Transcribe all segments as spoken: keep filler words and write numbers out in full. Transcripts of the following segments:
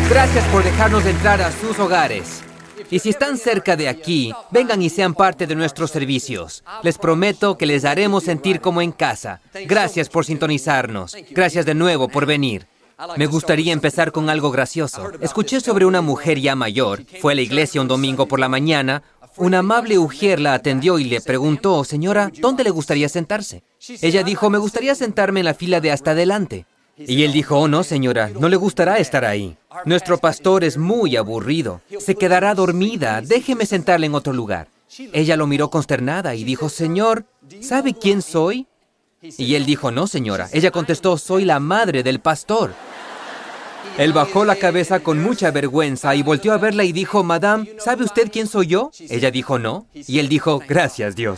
Gracias por dejarnos entrar a sus hogares. Y si están cerca de aquí, vengan y sean parte de nuestros servicios. Les prometo que les haremos sentir como en casa. Gracias por sintonizarnos. Gracias de nuevo por venir. Me gustaría empezar con algo gracioso. Escuché sobre una mujer ya mayor. Fue a la iglesia un domingo por la mañana. Una amable ujier la atendió y le preguntó, señora, ¿dónde le gustaría sentarse? Ella dijo, me gustaría sentarme en la fila de hasta adelante. Y él dijo, oh no, señora, no le gustará estar ahí. Nuestro pastor es muy aburrido. Se quedará dormida. Déjeme sentarle en otro lugar. Ella lo miró consternada y dijo, señor, ¿sabe quién soy? Y él dijo, no, señora. Ella contestó, soy la madre del pastor. Él bajó la cabeza con mucha vergüenza y volteó a verla y dijo, Madame, ¿sabe usted quién soy yo? Ella dijo, no. Y él dijo, gracias, Dios.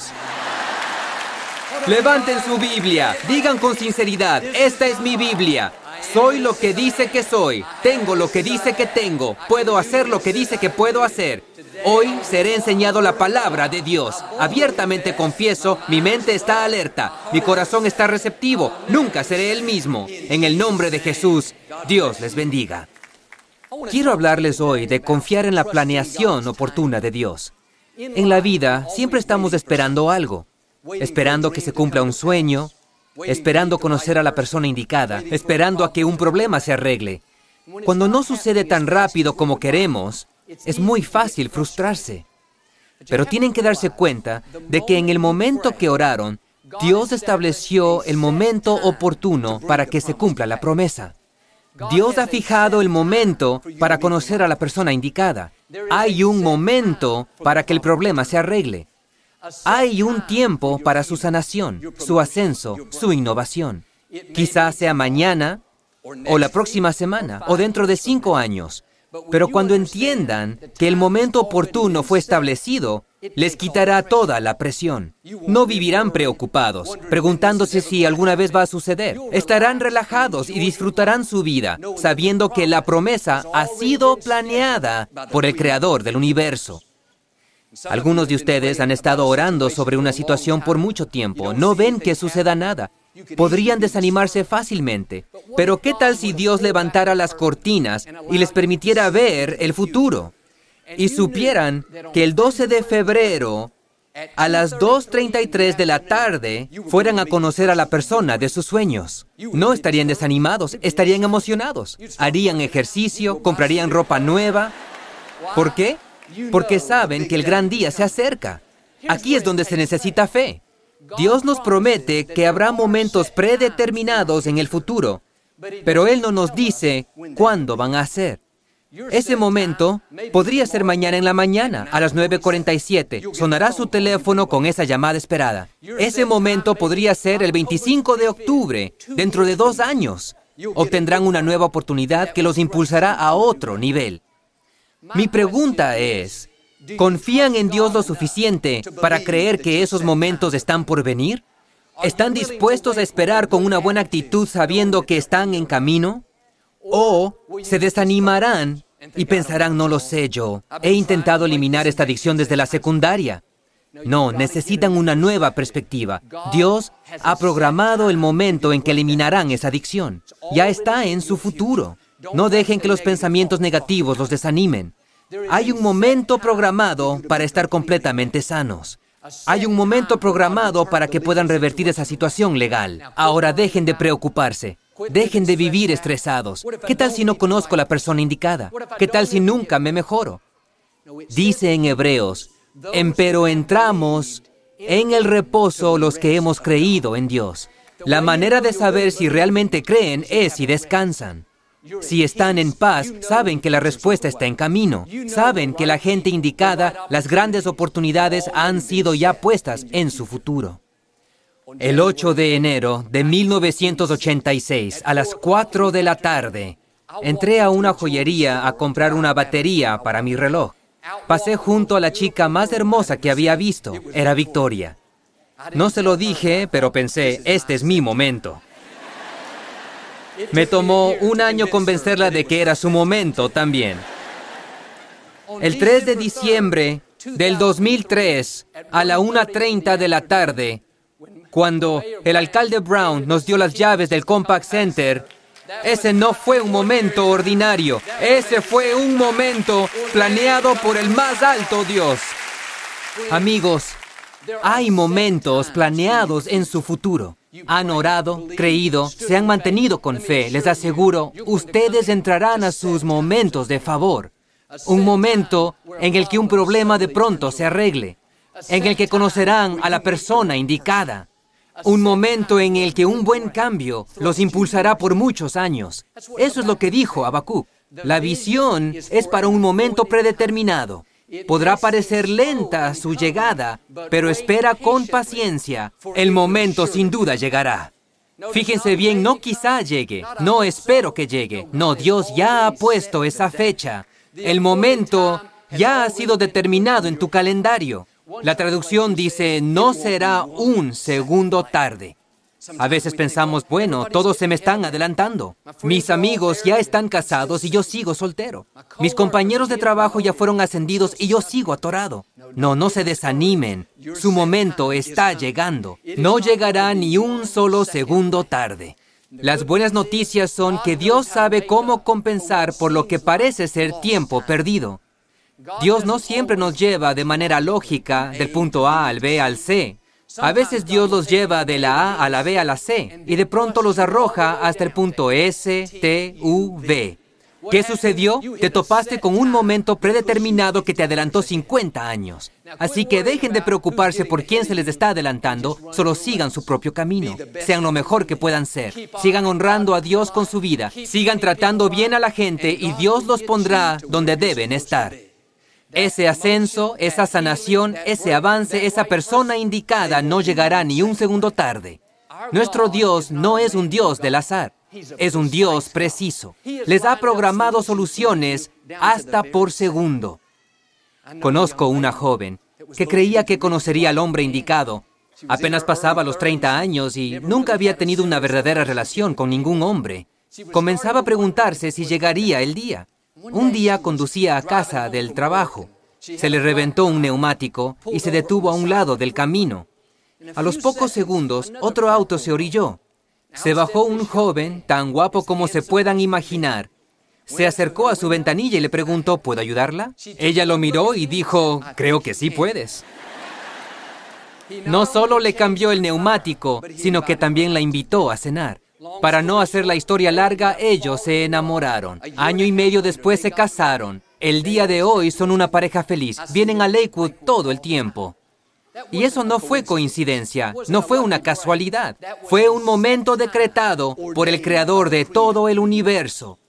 Levanten su Biblia. Digan con sinceridad, esta es mi Biblia. Soy lo que dice que soy. Tengo lo que dice que tengo. Puedo hacer lo que dice que puedo hacer. Hoy seré enseñado la palabra de Dios. Abiertamente confieso, mi mente está alerta. Mi corazón está receptivo. Nunca seré el mismo. En el nombre de Jesús, Dios les bendiga. Quiero hablarles hoy de confiar en la planeación oportuna de Dios. En la vida, siempre estamos esperando algo. Esperando que se cumpla un sueño, esperando conocer a la persona indicada, esperando a que un problema se arregle. Cuando no sucede tan rápido como queremos, es muy fácil frustrarse. Pero tienen que darse cuenta de que en el momento que oraron, Dios estableció el momento oportuno para que se cumpla la promesa. Dios ha fijado el momento para conocer a la persona indicada. Hay un momento para que el problema se arregle. Hay un tiempo para su sanación, su ascenso, su innovación. Quizás sea mañana, o la próxima semana, o dentro de cinco años. Pero cuando entiendan que el momento oportuno fue establecido, les quitará toda la presión. No vivirán preocupados, preguntándose si alguna vez va a suceder. Estarán relajados y disfrutarán su vida, sabiendo que la promesa ha sido planeada por el Creador del universo. Algunos de ustedes han estado orando sobre una situación por mucho tiempo. No ven que suceda nada. Podrían desanimarse fácilmente. Pero ¿qué tal si Dios levantara las cortinas y les permitiera ver el futuro? Y supieran que el doce de febrero, a las dos treinta y tres de la tarde, fueran a conocer a la persona de sus sueños. No estarían desanimados, estarían emocionados. Harían ejercicio, comprarían ropa nueva. ¿Por qué? Porque saben que el gran día se acerca. Aquí es donde se necesita fe. Dios nos promete que habrá momentos predeterminados en el futuro, pero Él no nos dice cuándo van a ser. Ese momento podría ser mañana en la mañana, a las nueve cuarenta y siete. Sonará su teléfono con esa llamada esperada. Ese momento podría ser el veinticinco de octubre, dentro de dos años. Obtendrán una nueva oportunidad que los impulsará a otro nivel. Mi pregunta es, ¿confían en Dios lo suficiente para creer que esos momentos están por venir? ¿Están dispuestos a esperar con una buena actitud sabiendo que están en camino? ¿O se desanimarán y pensarán, no lo sé yo, he intentado eliminar esta adicción desde la secundaria? No, necesitan una nueva perspectiva. Dios ha programado el momento en que eliminarán esa adicción. Ya está en su futuro. No dejen que los pensamientos negativos los desanimen. Hay un momento programado para estar completamente sanos. Hay un momento programado para que puedan revertir esa situación legal. Ahora dejen de preocuparse. Dejen de vivir estresados. ¿Qué tal si no conozco a la persona indicada? ¿Qué tal si nunca me mejoro? Dice en Hebreos, empero entramos en el reposo los que hemos creído en Dios. La manera de saber si realmente creen es si descansan. Si están en paz, saben que la respuesta está en camino. Saben que la gente indicada, las grandes oportunidades han sido ya puestas en su futuro. El ocho de enero de mil novecientos ochenta y seis, a las cuatro de la tarde, entré a una joyería a comprar una batería para mi reloj. Pasé junto a la chica más hermosa que había visto. Era Victoria. No se lo dije, pero pensé, este es mi momento. Me tomó un año convencerla de que era su momento también. El tres de diciembre del dos mil tres, a la una treinta de la tarde, cuando el alcalde Brown nos dio las llaves del Compaq Center, Ese no fue un momento ordinario. Ese fue un momento planeado por el más alto Dios. Amigos, hay momentos planeados en su futuro. Han orado, creído, se han mantenido con fe. Les aseguro, ustedes entrarán a sus momentos de favor. Un momento en el que un problema de pronto se arregle. En el que conocerán a la persona indicada. Un momento en el que un buen cambio los impulsará por muchos años. Eso es lo que dijo Habacuc. La visión es para un momento predeterminado. Podrá parecer lenta su llegada, pero espera con paciencia. El momento sin duda llegará. Fíjense bien, no quizá llegue, no espero que llegue. No, Dios ya ha puesto esa fecha. El momento ya ha sido determinado en tu calendario. La traducción dice, no será un segundo tarde. A veces pensamos, bueno, todos se me están adelantando. Mis amigos ya están casados y yo sigo soltero. Mis compañeros de trabajo ya fueron ascendidos y yo sigo atorado. No, no se desanimen. Su momento está llegando. No llegará ni un solo segundo tarde. Las buenas noticias son que Dios sabe cómo compensar por lo que parece ser tiempo perdido. Dios no siempre nos lleva de manera lógica del punto A al B al C. A veces Dios los lleva de la A a la B a la C y de pronto los arroja hasta el punto S, T, U, V. ¿Qué sucedió? Te topaste con un momento predeterminado que te adelantó cincuenta años. Así que dejen de preocuparse por quién se les está adelantando, solo sigan su propio camino. Sean lo mejor que puedan ser. Sigan honrando a Dios con su vida. Sigan tratando bien a la gente y Dios los pondrá donde deben estar. Ese ascenso, esa sanación, ese avance, esa persona indicada no llegará ni un segundo tarde. Nuestro Dios no es un Dios del azar, es un Dios preciso. Les ha programado soluciones hasta por segundo. Conozco una joven que creía que conocería al hombre indicado. Apenas pasaba los treinta años y nunca había tenido una verdadera relación con ningún hombre. Comenzaba a preguntarse si llegaría el día. Un día conducía a casa del trabajo. Se le reventó un neumático y se detuvo a un lado del camino. A los pocos segundos, otro auto se orilló. Se bajó un joven, tan guapo como se puedan imaginar. Se acercó a su ventanilla y le preguntó, ¿puedo ayudarla? Ella lo miró y dijo, creo que sí puedes. No solo le cambió el neumático, sino que también la invitó a cenar. Para no hacer la historia larga, ellos se enamoraron. Año y medio después se casaron. El día de hoy son una pareja feliz. Vienen a Lakewood todo el tiempo. Y eso no fue coincidencia, no fue una casualidad. Fue un momento decretado por el Creador de todo el universo.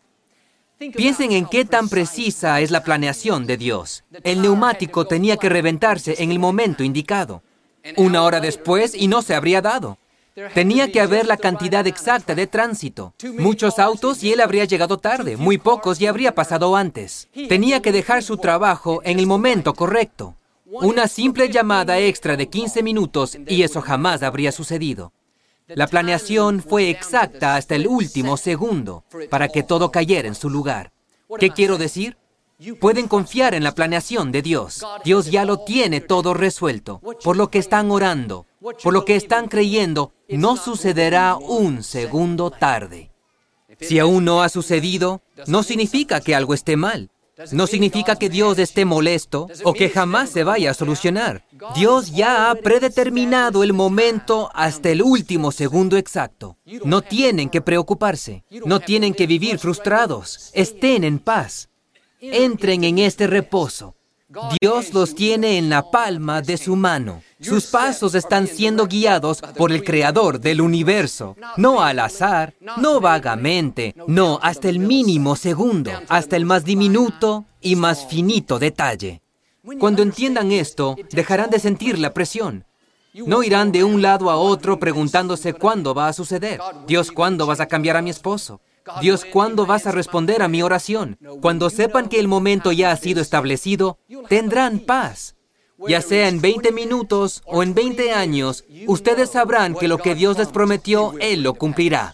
Piensen en qué tan precisa es la planeación de Dios. El neumático tenía que reventarse en el momento indicado. Una hora después y no se habría dado. Tenía que haber la cantidad exacta de tránsito. Muchos autos y él habría llegado tarde, muy pocos y habría pasado antes. Tenía que dejar su trabajo en el momento correcto. Una simple llamada extra de quince minutos y eso jamás habría sucedido. La planeación fue exacta hasta el último segundo para que todo cayera en su lugar. ¿Qué quiero decir? Pueden confiar en la planeación de Dios. Dios ya lo tiene todo resuelto. Por lo que están orando, por lo que están creyendo, no sucederá un segundo tarde. Si aún no ha sucedido, no significa que algo esté mal. No significa que Dios esté molesto o que jamás se vaya a solucionar. Dios ya ha predeterminado el momento hasta el último segundo exacto. No tienen que preocuparse. No tienen que vivir frustrados. Estén en paz. Entren en este reposo. Dios los tiene en la palma de su mano. Sus pasos están siendo guiados por el Creador del universo. No al azar, no vagamente, no hasta el mínimo segundo, hasta el más diminuto y más finito detalle. Cuando entiendan esto, dejarán de sentir la presión. No irán de un lado a otro preguntándose cuándo va a suceder. Dios, ¿cuándo vas a cambiar a mi esposo? Dios, ¿cuándo vas a responder a mi oración? Cuando sepan que el momento ya ha sido establecido, tendrán paz. Ya sea en veinte minutos o en veinte años, ustedes sabrán que lo que Dios les prometió, Él lo cumplirá.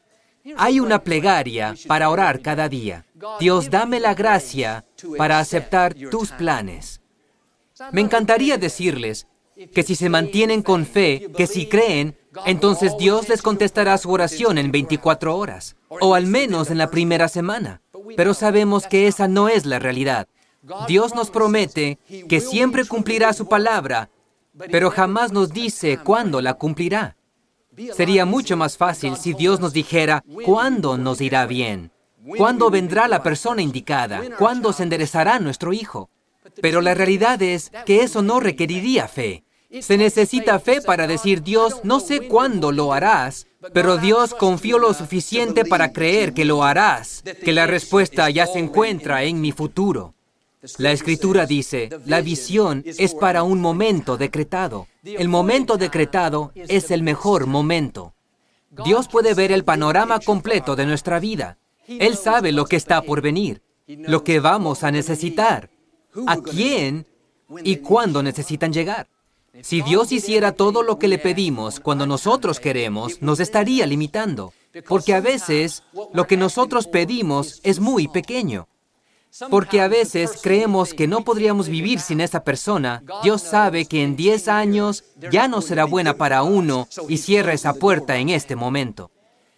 Hay una plegaria para orar cada día. Dios, dame la gracia para aceptar tus planes. Me encantaría decirles que si se mantienen con fe, que si creen, entonces Dios les contestará su oración en veinticuatro horas, o al menos en la primera semana. Pero sabemos que esa no es la realidad. Dios nos promete que siempre cumplirá su palabra, pero jamás nos dice cuándo la cumplirá. Sería mucho más fácil si Dios nos dijera cuándo nos irá bien, cuándo vendrá la persona indicada, cuándo se enderezará nuestro hijo. Pero la realidad es que eso no requeriría fe. Se necesita fe para decir, Dios, no sé cuándo lo harás, pero Dios, confío lo suficiente para creer que lo harás, que la respuesta ya se encuentra en mi futuro. La Escritura dice, la visión es para un momento decretado. El momento decretado es el mejor momento. Dios puede ver el panorama completo de nuestra vida. Él sabe lo que está por venir, lo que vamos a necesitar, a quién y cuándo necesitan llegar. Si Dios hiciera todo lo que le pedimos cuando nosotros queremos, nos estaría limitando, porque a veces lo que nosotros pedimos es muy pequeño. Porque a veces creemos que no podríamos vivir sin esa persona. Dios sabe que en diez años ya no será buena para uno y cierra esa puerta en este momento.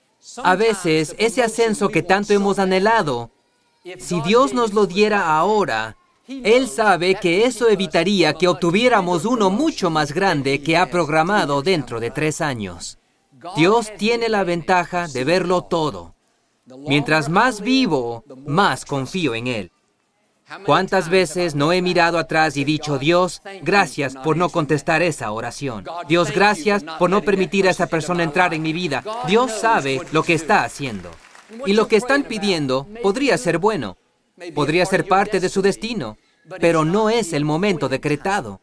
A veces ese ascenso que tanto hemos anhelado, si Dios nos lo diera ahora, Él sabe que eso evitaría que obtuviéramos uno mucho más grande que ha programado dentro de tres años. Dios tiene la ventaja de verlo todo. Mientras más vivo, más confío en Él. ¿Cuántas veces no he mirado atrás y dicho, Dios, gracias por no contestar esa oración? Dios, gracias por no permitir a esa persona entrar en mi vida. Dios sabe lo que está haciendo. Y lo que están pidiendo podría ser bueno. Podría ser parte de su destino, pero no es el momento decretado.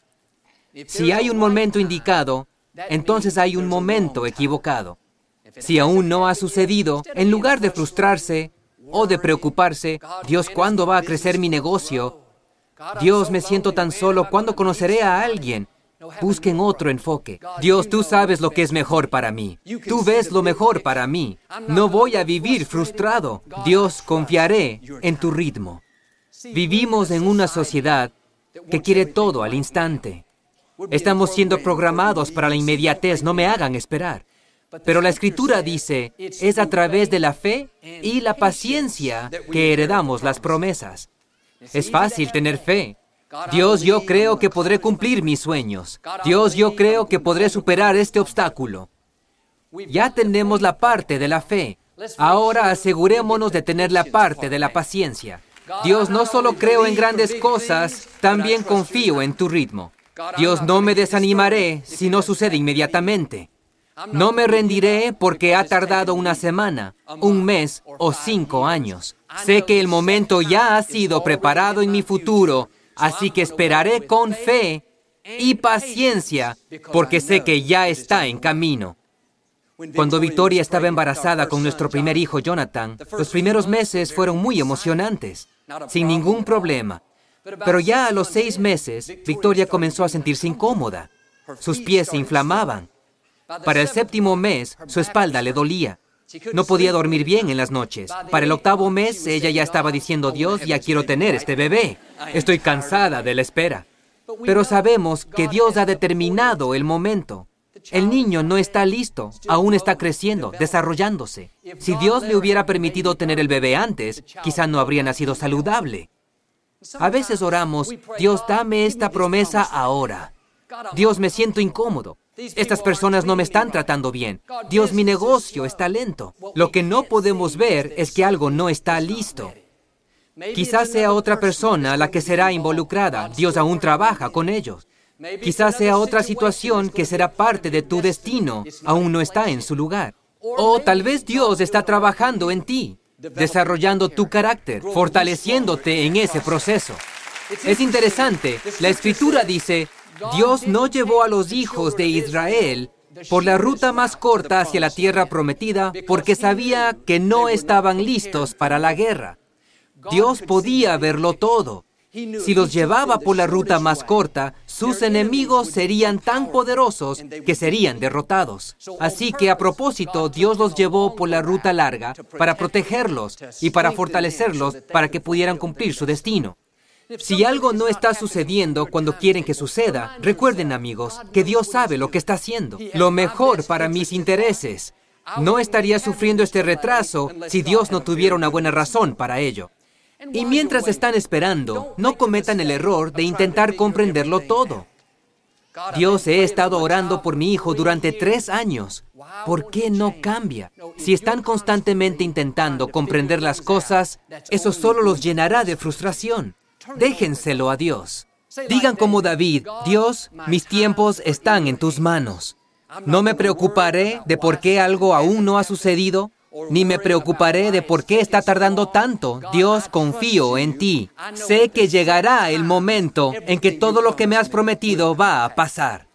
Si hay un momento indicado, entonces hay un momento equivocado. Si aún no ha sucedido, en lugar de frustrarse o de preocuparse, Dios, ¿cuándo va a crecer mi negocio? Dios, me siento tan solo, ¿cuándo conoceré a alguien? Busquen otro enfoque. Dios, tú sabes lo que es mejor para mí. Tú ves lo mejor para mí. No voy a vivir frustrado. Dios, confiaré en tu ritmo. Vivimos en una sociedad que quiere todo al instante. Estamos siendo programados para la inmediatez, no me hagan esperar. Pero la Escritura dice, es a través de la fe y la paciencia que heredamos las promesas. Es fácil tener fe. Dios, yo creo que podré cumplir mis sueños. Dios, yo creo que podré superar este obstáculo. Ya tenemos la parte de la fe. Ahora asegurémonos de tener la parte de la paciencia. Dios, no solo creo en grandes cosas, también confío en tu ritmo. Dios, no me desanimaré si no sucede inmediatamente. No me rendiré porque ha tardado una semana, un mes o cinco años. Sé que el momento ya ha sido preparado en mi futuro, así que esperaré con fe y paciencia porque sé que ya está en camino. Cuando Victoria estaba embarazada con nuestro primer hijo, Jonathan, los primeros meses fueron muy emocionantes, sin ningún problema. Pero ya a los seis meses, Victoria comenzó a sentirse incómoda. Sus pies se inflamaban. Para el séptimo mes, su espalda le dolía. No podía dormir bien en las noches. Para el octavo mes, ella ya estaba diciendo, Dios, ya quiero tener este bebé. Estoy cansada de la espera. Pero sabemos que Dios ha determinado el momento. El niño no está listo, aún está creciendo, desarrollándose. Si Dios le hubiera permitido tener el bebé antes, quizá no habría nacido saludable. A veces oramos, Dios, dame esta promesa ahora. Dios, me siento incómodo. Estas personas no me están tratando bien. Dios, mi negocio está lento. Lo que no podemos ver es que algo no está listo. Quizás sea otra persona la que será involucrada. Dios aún trabaja con ellos. Quizás sea otra situación que será parte de tu destino. Aún no está en su lugar. O tal vez Dios está trabajando en ti, desarrollando tu carácter, fortaleciéndote en ese proceso. Es interesante. La Escritura dice, Dios no llevó a los hijos de Israel por la ruta más corta hacia la tierra prometida porque sabía que no estaban listos para la guerra. Dios podía verlo todo. Si los llevaba por la ruta más corta, sus enemigos serían tan poderosos que serían derrotados. Así que a propósito, Dios los llevó por la ruta larga para protegerlos y para fortalecerlos para que pudieran cumplir su destino. Si algo no está sucediendo cuando quieren que suceda, recuerden, amigos, que Dios sabe lo que está haciendo. Lo mejor para mis intereses. No estaría sufriendo este retraso si Dios no tuviera una buena razón para ello. Y mientras están esperando, no cometan el error de intentar comprenderlo todo. Dios, he estado orando por mi hijo durante tres años. ¿Por qué no cambia? Si están constantemente intentando comprender las cosas, eso solo los llenará de frustración. Déjenselo a Dios. Digan como David, Dios, mis tiempos están en tus manos. No me preocuparé de por qué algo aún no ha sucedido, ni me preocuparé de por qué está tardando tanto. Dios, confío en ti. Sé que llegará el momento en que todo lo que me has prometido va a pasar.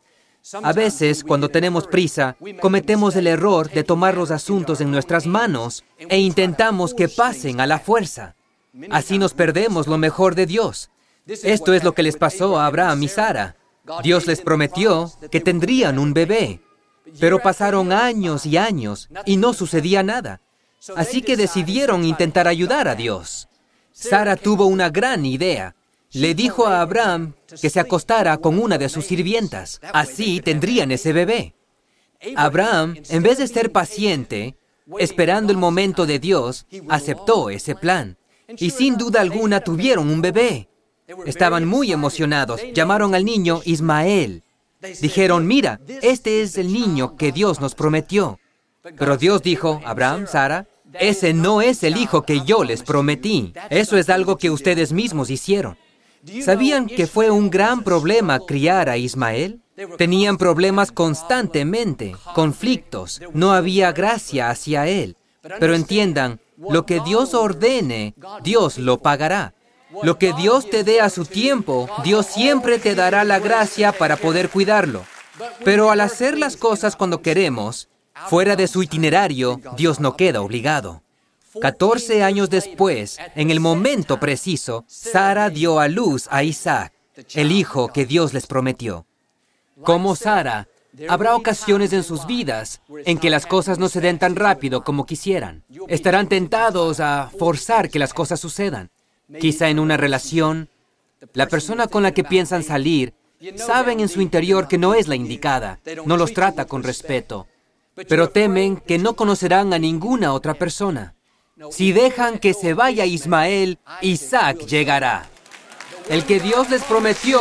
A veces, cuando tenemos prisa, cometemos el error de tomar los asuntos en nuestras manos e intentamos que pasen a la fuerza. Así nos perdemos lo mejor de Dios. Esto es lo que les pasó a Abraham y Sara. Dios les prometió que tendrían un bebé. Pero pasaron años y años y no sucedía nada. Así que decidieron intentar ayudar a Dios. Sara tuvo una gran idea. Le dijo a Abraham que se acostara con una de sus sirvientas. Así tendrían ese bebé. Abraham, en vez de ser paciente, esperando el momento de Dios, aceptó ese plan. Y sin duda alguna tuvieron un bebé. Estaban muy emocionados. Llamaron al niño Ismael. Dijeron, mira, este es el niño que Dios nos prometió. Pero Dios dijo, Abraham, Sara, ese no es el hijo que yo les prometí. Eso es algo que ustedes mismos hicieron. ¿Sabían que fue un gran problema criar a Ismael? Tenían problemas constantemente, conflictos. No había gracia hacia él. Pero entiendan, lo que Dios ordene, Dios lo pagará. Lo que Dios te dé a su tiempo, Dios siempre te dará la gracia para poder cuidarlo. Pero al hacer las cosas cuando queremos, fuera de su itinerario, Dios no queda obligado. Catorce años después, en el momento preciso, Sara dio a luz a Isaac, el hijo que Dios les prometió. Como Sara, habrá ocasiones en sus vidas en que las cosas no se den tan rápido como quisieran. Estarán tentados a forzar que las cosas sucedan. Quizá en una relación, la persona con la que piensan salir, saben en su interior que no es la indicada, no los trata con respeto, pero temen que no conocerán a ninguna otra persona. Si dejan que se vaya Ismael, Isaac llegará. El que Dios les prometió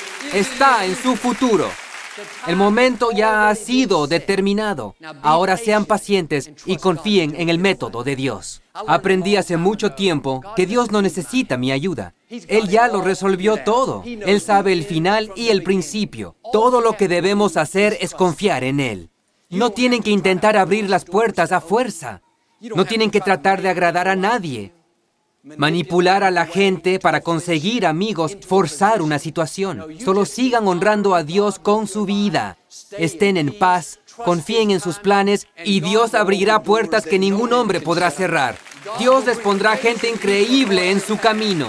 está en su futuro. El momento ya ha sido determinado. Ahora sean pacientes y confíen en el método de Dios. Aprendí hace mucho tiempo que Dios no necesita mi ayuda. Él ya lo resolvió todo. Él sabe el final y el principio. Todo lo que debemos hacer es confiar en Él. No tienen que intentar abrir las puertas a fuerza. No tienen que tratar de agradar a nadie. Manipular a la gente para conseguir amigos, forzar una situación. Solo sigan honrando a Dios con su vida. Estén en paz, confíen en sus planes y Dios abrirá puertas que ningún hombre podrá cerrar. Dios les pondrá gente increíble en su camino.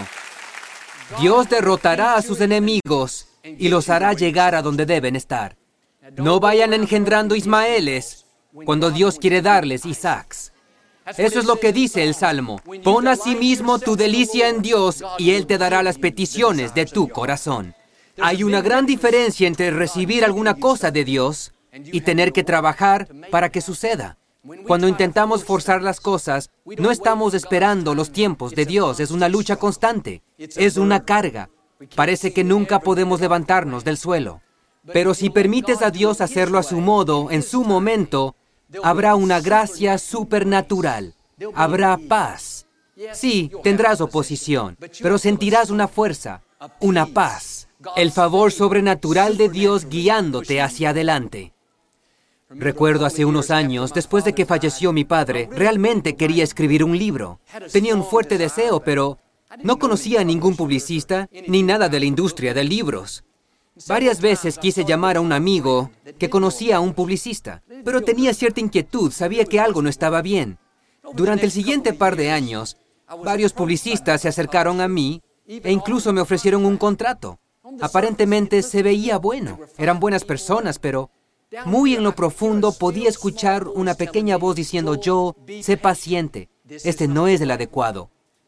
Dios derrotará a sus enemigos y los hará llegar a donde deben estar. No vayan engendrando Ismaeles cuando Dios quiere darles Isaacs. Eso es lo que dice el Salmo. Pon asimismo tu delicia en Dios y Él te dará las peticiones de tu corazón. Hay una gran diferencia entre recibir alguna cosa de Dios y tener que trabajar para que suceda. Cuando intentamos forzar las cosas, no estamos esperando los tiempos de Dios. Es una lucha constante. Es una carga. Parece que nunca podemos levantarnos del suelo. Pero si permites a Dios hacerlo a su modo, en su momento, habrá una gracia supernatural. Habrá paz. Sí, tendrás oposición, pero sentirás una fuerza, una paz, el favor sobrenatural de Dios guiándote hacia adelante. Recuerdo hace unos años, después de que falleció mi padre, realmente quería escribir un libro. Tenía un fuerte deseo, pero no conocía a ningún publicista ni nada de la industria de libros. Varias veces quise llamar a un amigo que conocía a un publicista, pero tenía cierta inquietud, sabía que algo no estaba bien. Durante el siguiente par de años, varios publicistas se acercaron a mí e incluso me ofrecieron un contrato. Aparentemente se veía bueno, eran buenas personas, pero muy en lo profundo podía escuchar una pequeña voz diciendo, yo, sé paciente, este no es el adecuado.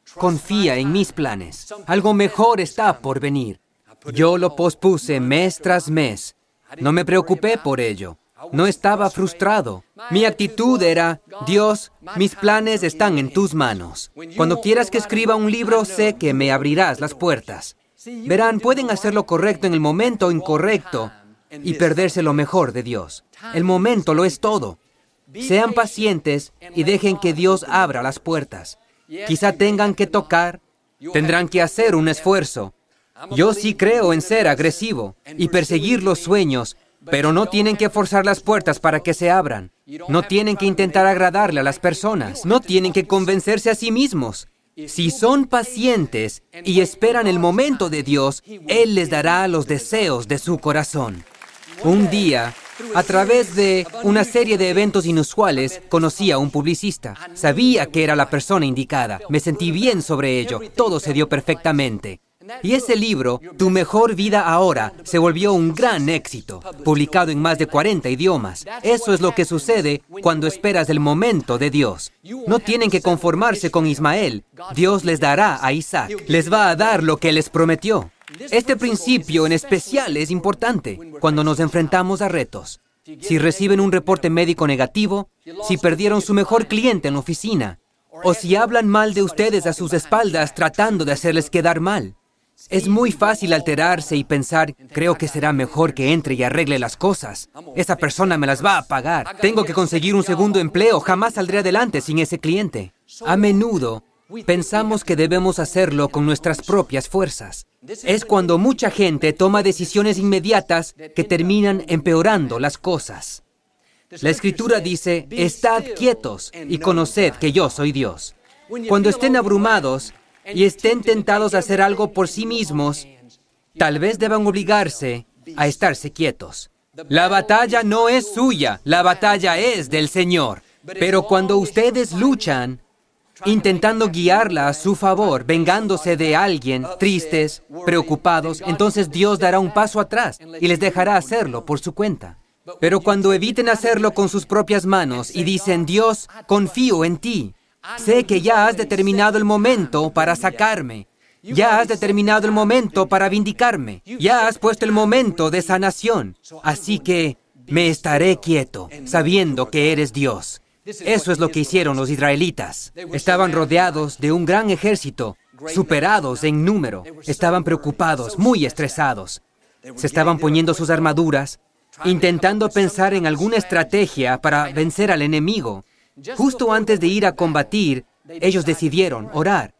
Confía en mis planes. Algo mejor está por venir. Yo lo pospuse mes tras mes. No me preocupé por ello. No estaba frustrado. Mi actitud era, Dios, mis planes están en tus manos. Cuando quieras que escriba un libro, sé que me abrirás las puertas. Verán, pueden hacer lo correcto en el momento incorrecto y perderse lo mejor de Dios. El momento lo es todo. Sean pacientes y dejen que Dios abra las puertas. Quizá tengan que tocar, tendrán que hacer un esfuerzo. Yo sí creo en ser agresivo y perseguir los sueños, pero no tienen que forzar las puertas para que se abran. No tienen que intentar agradarle a las personas. No tienen que convencerse a sí mismos. Si son pacientes y esperan el momento de Dios, Él les dará los deseos de su corazón. Un día, a través de una serie de eventos inusuales, conocí a un publicista. Sabía que era la persona indicada. Me sentí bien sobre ello. Todo se dio perfectamente. Y ese libro, Tu mejor vida ahora, se volvió un gran éxito, publicado en más de cuarenta idiomas. Eso es lo que sucede cuando esperas el momento de Dios. No tienen que conformarse con Ismael. Dios les dará a Isaac. Les va a dar lo que les prometió. Este principio en especial es importante cuando nos enfrentamos a retos. Si reciben un reporte médico negativo, si perdieron su mejor cliente en la oficina, o si hablan mal de ustedes a sus espaldas tratando de hacerles quedar mal. Es muy fácil alterarse y pensar, creo que será mejor que entre y arregle las cosas. Esa persona me las va a pagar. Tengo que conseguir un segundo empleo. Jamás saldré adelante sin ese cliente. A menudo, pensamos que debemos hacerlo con nuestras propias fuerzas. Es cuando mucha gente toma decisiones inmediatas que terminan empeorando las cosas. La Escritura dice, estad quietos y conoced que yo soy Dios. Cuando estén abrumados y estén tentados a hacer algo por sí mismos, tal vez deban obligarse a estarse quietos. La batalla no es suya, la batalla es del Señor. Pero cuando ustedes luchan, intentando guiarla a su favor, vengándose de alguien, tristes, preocupados, entonces Dios dará un paso atrás y les dejará hacerlo por su cuenta. Pero cuando eviten hacerlo con sus propias manos y dicen, Dios, confío en ti. Sé que ya has determinado el momento para sacarme. Ya has determinado el momento para vindicarme. Ya has puesto el momento de sanación. Así que me estaré quieto, sabiendo que eres Dios. Eso es lo que hicieron los israelitas. Estaban rodeados de un gran ejército, superados en número. Estaban preocupados, muy estresados. Se estaban poniendo sus armaduras, intentando pensar en alguna estrategia para vencer al enemigo. Justo antes de ir a combatir, ellos decidieron orar.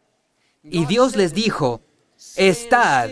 Y Dios les dijo, estad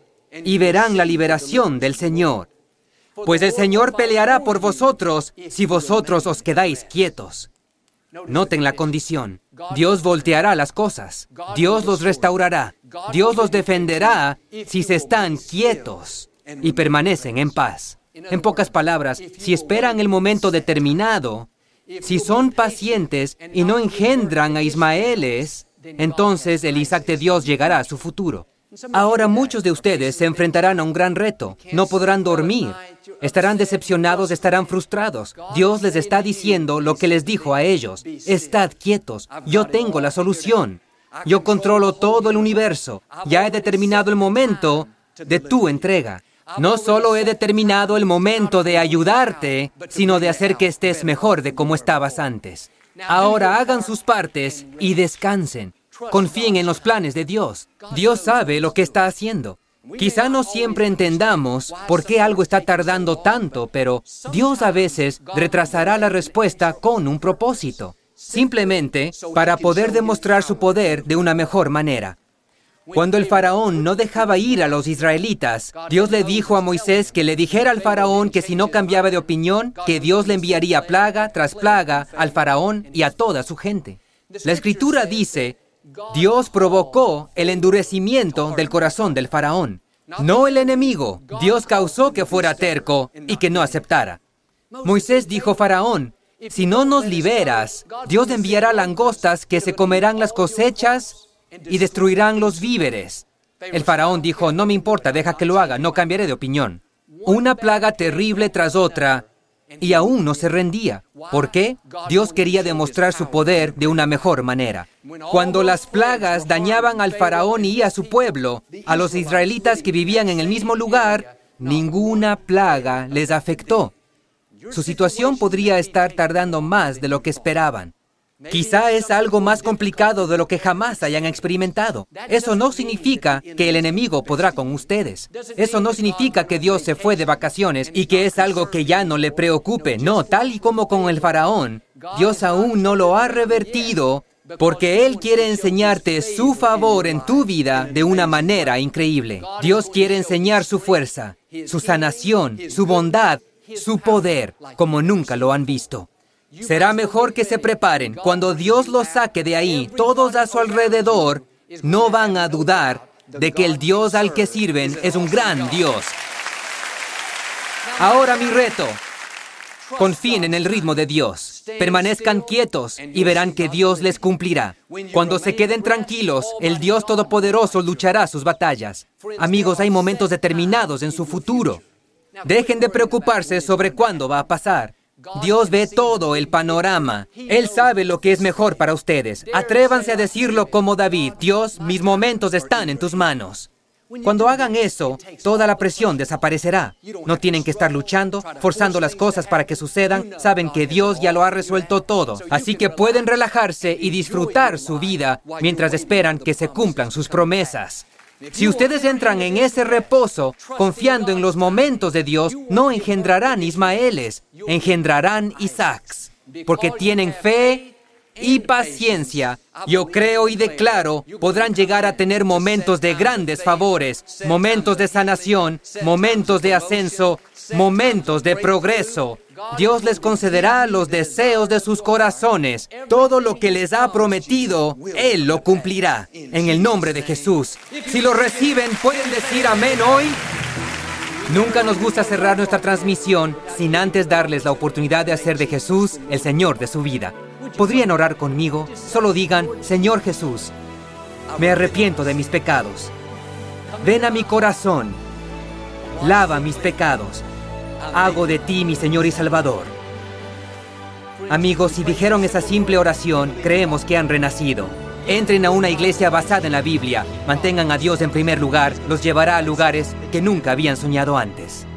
y verán la liberación del Señor. Pues el Señor peleará por vosotros si vosotros os quedáis quietos. Noten la condición. Dios volteará las cosas. Dios los restaurará. Dios los defenderá si se están quietos y permanecen en paz. En pocas palabras, si esperan el momento determinado, si son pacientes y no engendran a Ismaeles, entonces el Isaac de Dios llegará a su futuro. Ahora muchos de ustedes se enfrentarán a un gran reto. No podrán dormir. Estarán decepcionados, estarán frustrados. Dios les está diciendo lo que les dijo a ellos. Estad quietos. Yo tengo la solución. Yo controlo todo el universo. Ya he determinado el momento de tu entrega. No solo he determinado el momento de ayudarte, sino de hacer que estés mejor de como estabas antes. Ahora hagan sus partes y descansen. Confíen en los planes de Dios. Dios sabe lo que está haciendo. Quizá no siempre entendamos por qué algo está tardando tanto, pero Dios a veces retrasará la respuesta con un propósito, simplemente para poder demostrar su poder de una mejor manera. Cuando el faraón no dejaba ir a los israelitas, Dios le dijo a Moisés que le dijera al faraón que si no cambiaba de opinión, que Dios le enviaría plaga tras plaga al faraón y a toda su gente. La Escritura dice, Dios provocó el endurecimiento del corazón del faraón, no el enemigo. Dios causó que fuera terco y que no aceptara. Moisés dijo, faraón, si no nos liberas, Dios enviará langostas que se comerán las cosechas y destruirán los víveres. El faraón dijo, no me importa, deja que lo haga, no cambiaré de opinión. Una plaga terrible tras otra, y aún no se rendía. ¿Por qué? Dios quería demostrar su poder de una mejor manera. Cuando las plagas dañaban al faraón y a su pueblo, a los israelitas que vivían en el mismo lugar, ninguna plaga les afectó. Su situación podría estar tardando más de lo que esperaban. Quizá es algo más complicado de lo que jamás hayan experimentado. Eso no significa que el enemigo podrá con ustedes. Eso no significa que Dios se fue de vacaciones y que es algo que ya no le preocupe. No, tal y como con el faraón, Dios aún no lo ha revertido porque Él quiere enseñarte su favor en tu vida de una manera increíble. Dios quiere enseñar su fuerza, su sanación, su bondad, su poder, como nunca lo han visto. Será mejor que se preparen. Cuando Dios los saque de ahí, todos a su alrededor no van a dudar de que el Dios al que sirven es un gran Dios. Ahora mi reto. Confíen en el ritmo de Dios. Permanezcan quietos y verán que Dios les cumplirá. Cuando se queden tranquilos, el Dios Todopoderoso luchará sus batallas. Amigos, hay momentos determinados en su futuro. Dejen de preocuparse sobre cuándo va a pasar. Dios ve todo el panorama. Él sabe lo que es mejor para ustedes. Atrévanse a decirlo como David. Dios, mis momentos están en tus manos. Cuando hagan eso, toda la presión desaparecerá. No tienen que estar luchando, forzando las cosas para que sucedan. Saben que Dios ya lo ha resuelto todo. Así que pueden relajarse y disfrutar su vida mientras esperan que se cumplan sus promesas. Si ustedes entran en ese reposo, confiando en los momentos de Dios, no engendrarán Ismaeles, engendrarán Isaacs, porque tienen fe y paciencia. Yo creo y declaro, podrán llegar a tener momentos de grandes favores, momentos de sanación, momentos de ascenso, momentos de progreso. Dios les concederá los deseos de sus corazones. Todo lo que les ha prometido, Él lo cumplirá. En el nombre de Jesús. Si lo reciben, ¿pueden decir amén hoy? Nunca nos gusta cerrar nuestra transmisión sin antes darles la oportunidad de hacer de Jesús el Señor de su vida. ¿Podrían orar conmigo? Solo digan, Señor Jesús, me arrepiento de mis pecados. Ven a mi corazón. Lava mis pecados. Hago de ti mi Señor y Salvador. Amigos, si dijeron esa simple oración, creemos que han renacido. Entren a una iglesia basada en la Biblia. Mantengan a Dios en primer lugar. Los llevará a lugares que nunca habían soñado antes.